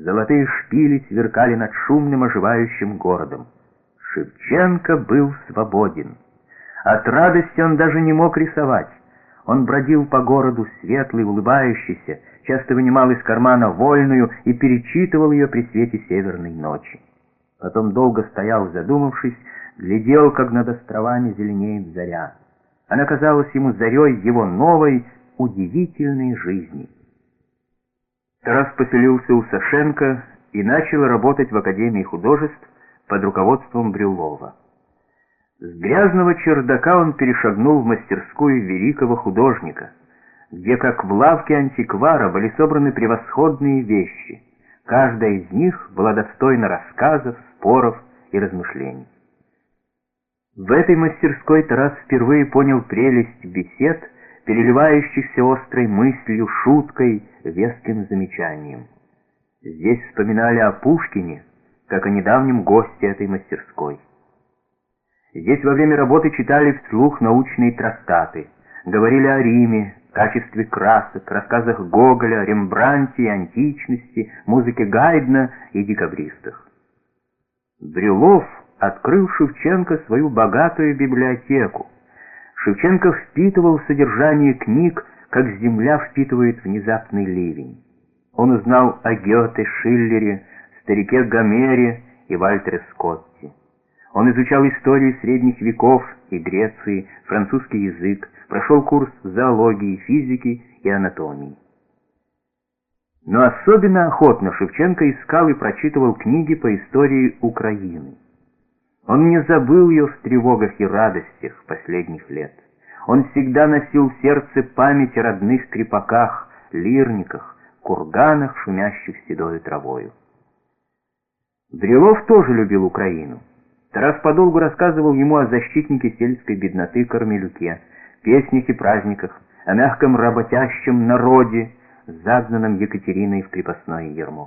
Золотые шпили сверкали над шумным оживающим городом. Шевченко был свободен. От радости он даже не мог рисовать. Он бродил по городу, светлый, улыбающийся, часто вынимал из кармана вольную и перечитывал ее при свете северной ночи. Потом долго стоял, задумавшись, глядел, как над островами зеленеет заря. Она казалась ему зарей его новой, удивительной жизни. Тарас поселился у Сашенко и начал работать в Академии художеств под руководством Брюллова. С грязного чердака он перешагнул в мастерскую великого художника, где, как в лавке антиквара, были собраны превосходные вещи. Каждая из них была достойна рассказов, споров и размышлений. В этой мастерской Тарас впервые понял прелесть бесед, переливающихся острой мыслью, шуткой, веским замечанием. Здесь вспоминали о Пушкине, как о недавнем госте этой мастерской. Здесь во время работы читали вслух научные трактаты, говорили о Риме, качестве красок, рассказах Гоголя, Рембрандте и античности, музыке Гайдна и декабристах. Брюллов открыл Шевченко свою богатую библиотеку. Шевченко впитывал содержание книг, как земля впитывает внезапный ливень. Он узнал о Гёте, Шиллере, старике Гомере и Вальтере Скотте. Он изучал историю средних веков и Греции, французский язык, прошел курс зоологии, физики и анатомии. Но особенно охотно Шевченко искал и прочитывал книги по истории Украины. Он не забыл ее в тревогах и радостях последних лет. Он всегда носил в сердце память о родных крепаках, лирниках, курганах, шумящих седою травою. Брюллов тоже любил Украину. Тарас подолгу рассказывал ему о защитнике сельской бедноты Корнелюке, песнях и праздниках, о мягком работящем народе, загнанном Екатериной в крепостное ярмо.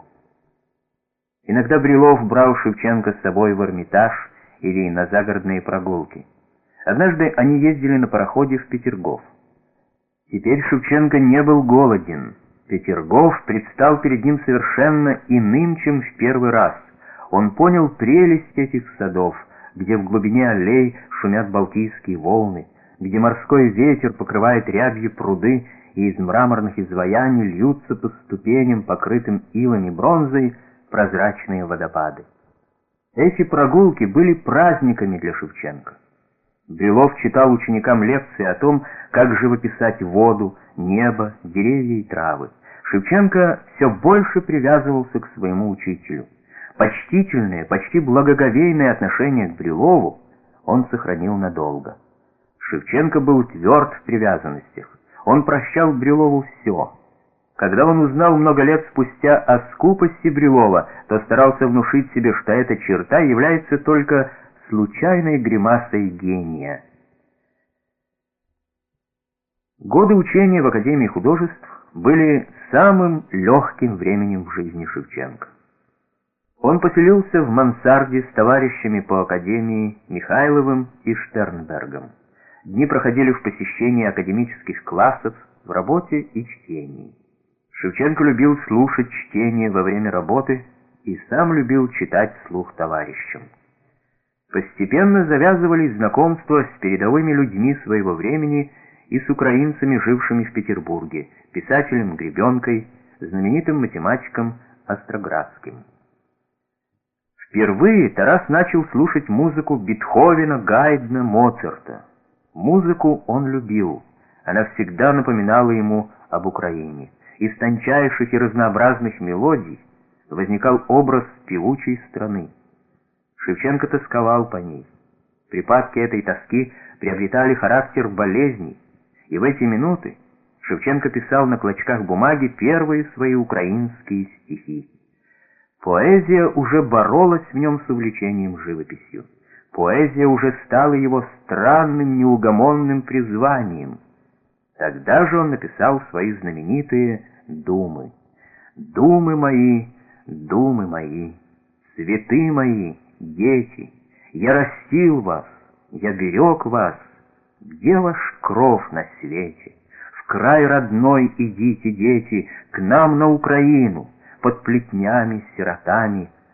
Иногда Брюллов брал Шевченко с собой в Эрмитаж или на загородные прогулки. Однажды они ездили на пароходе в Петергоф. Теперь Шевченко не был голоден. Петергоф предстал перед ним совершенно иным, чем в первый раз. Он понял прелесть этих садов, где в глубине аллей шумят балтийские волны, где морской ветер покрывает рябью пруды, и из мраморных изваяний льются по ступеням, покрытым илами бронзой, прозрачные водопады. Эти прогулки были праздниками для Шевченко. Брюллов читал ученикам лекции о том, как живописать воду, небо, деревья и травы. Шевченко все больше привязывался к своему учителю. Почтительное, почти благоговейное отношение к Брюллову он сохранил надолго. Шевченко был тверд в привязанностях. Он прощал Брюллову все. Когда он узнал много лет спустя о скупости Брюллова, то старался внушить себе, что эта черта является только случайной гримасой гения. Годы учения в Академии художеств были самым легким временем в жизни Шевченко. Он поселился в мансарде с товарищами по Академии Михайловым и Штернбергом. Дни проходили в посещении академических классов, в работе и чтении. Шевченко любил слушать чтение во время работы и сам любил читать вслух товарищам. Постепенно завязывались знакомства с передовыми людьми своего времени и с украинцами, жившими в Петербурге, писателем Гребенкой, знаменитым математиком Остроградским. Впервые Тарас начал слушать музыку Бетховена, Гайдна, Моцарта. Музыку он любил, она всегда напоминала ему об Украине. Из тончайших и разнообразных мелодий возникал образ певучей страны. Шевченко тосковал по ней. Припадки этой тоски приобретали характер болезней, и в эти минуты Шевченко писал на клочках бумаги первые свои украинские стихи. Поэзия уже боролась в нем с увлечением живописью. Поэзия уже стала его странным, неугомонным призванием. Тогда же он написал свои знаменитые «Думы». «Думы мои, цветы мои, дети, я растил вас, я берег вас. Где ваш кров на свете? В край родной идите, дети, к нам на Украину. под плетнями, сиротами.